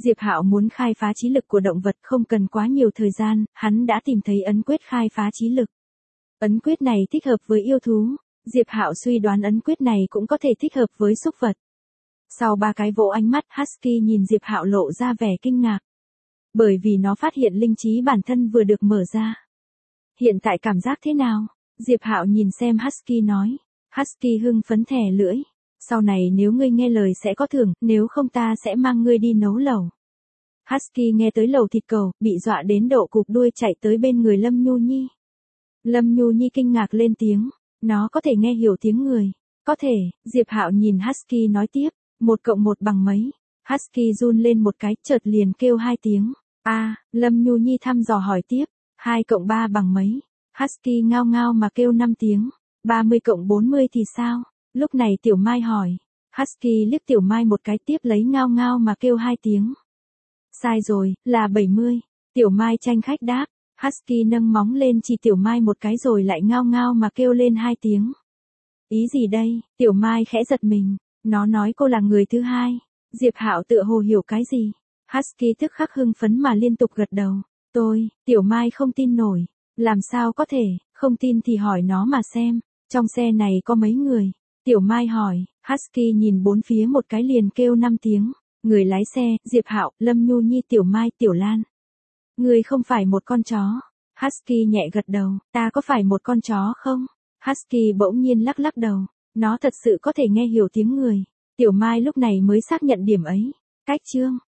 Diệp Hạo muốn khai phá trí lực của động vật không cần quá nhiều thời gian, hắn đã tìm thấy ấn quyết khai phá trí lực. Ấn quyết này thích hợp với yêu thú, Diệp Hạo suy đoán ấn quyết này cũng có thể thích hợp với súc vật. Sau 3 cái vỗ ánh mắt Husky nhìn Diệp Hạo lộ ra vẻ kinh ngạc. Bởi vì nó phát hiện linh trí bản thân vừa được mở ra. Hiện tại cảm giác thế nào? Diệp Hạo nhìn xem Husky nói. Husky hưng phấn thè lưỡi. Sau này nếu ngươi nghe lời sẽ có thưởng, nếu không ta sẽ mang ngươi đi nấu lẩu. Husky nghe tới lẩu thịt cầu, bị dọa đến độ cụp đuôi chạy tới bên người Lâm Nhu Nhi. Lâm Nhu Nhi kinh ngạc lên tiếng. Nó có thể nghe hiểu tiếng người. Có thể, Diệp Hạo nhìn Husky nói tiếp. 1 + 1 bằng mấy? Husky run lên một cái, chợt liền kêu 2 tiếng. Lâm Nhu Nhi thăm dò hỏi tiếp. 2 + 3 bằng mấy? Husky ngao ngao mà kêu 5 tiếng. 30 + 40 thì sao? Lúc này Tiểu Mai hỏi. Husky liếc Tiểu Mai một cái tiếp lấy ngao ngao mà kêu 2 tiếng. Sai rồi, là 70. Tiểu Mai tranh khách đáp. Husky nâng móng lên chỉ Tiểu Mai một cái rồi lại ngao ngao mà kêu lên 2 tiếng. Ý gì đây? Tiểu Mai khẽ giật mình. Nó nói cô là người thứ hai. Diệp Hạo tựa hồ hiểu cái gì. Husky tức khắc hưng phấn mà liên tục gật đầu. Tiểu Mai không tin nổi. Làm sao có thể, không tin thì hỏi nó mà xem. Trong xe này có mấy người? Tiểu Mai hỏi. Husky nhìn bốn phía một cái liền kêu 5 tiếng. Người lái xe, Diệp Hạo, Lâm Nhu Nhi, Tiểu Mai, Tiểu Lan. Người không phải một con chó. Husky nhẹ gật đầu. Ta có phải một con chó không? Husky bỗng nhiên lắc lắc đầu. Nó thật sự có thể nghe hiểu tiếng người. Tiểu Mai lúc này mới xác nhận điểm ấy. Cách chương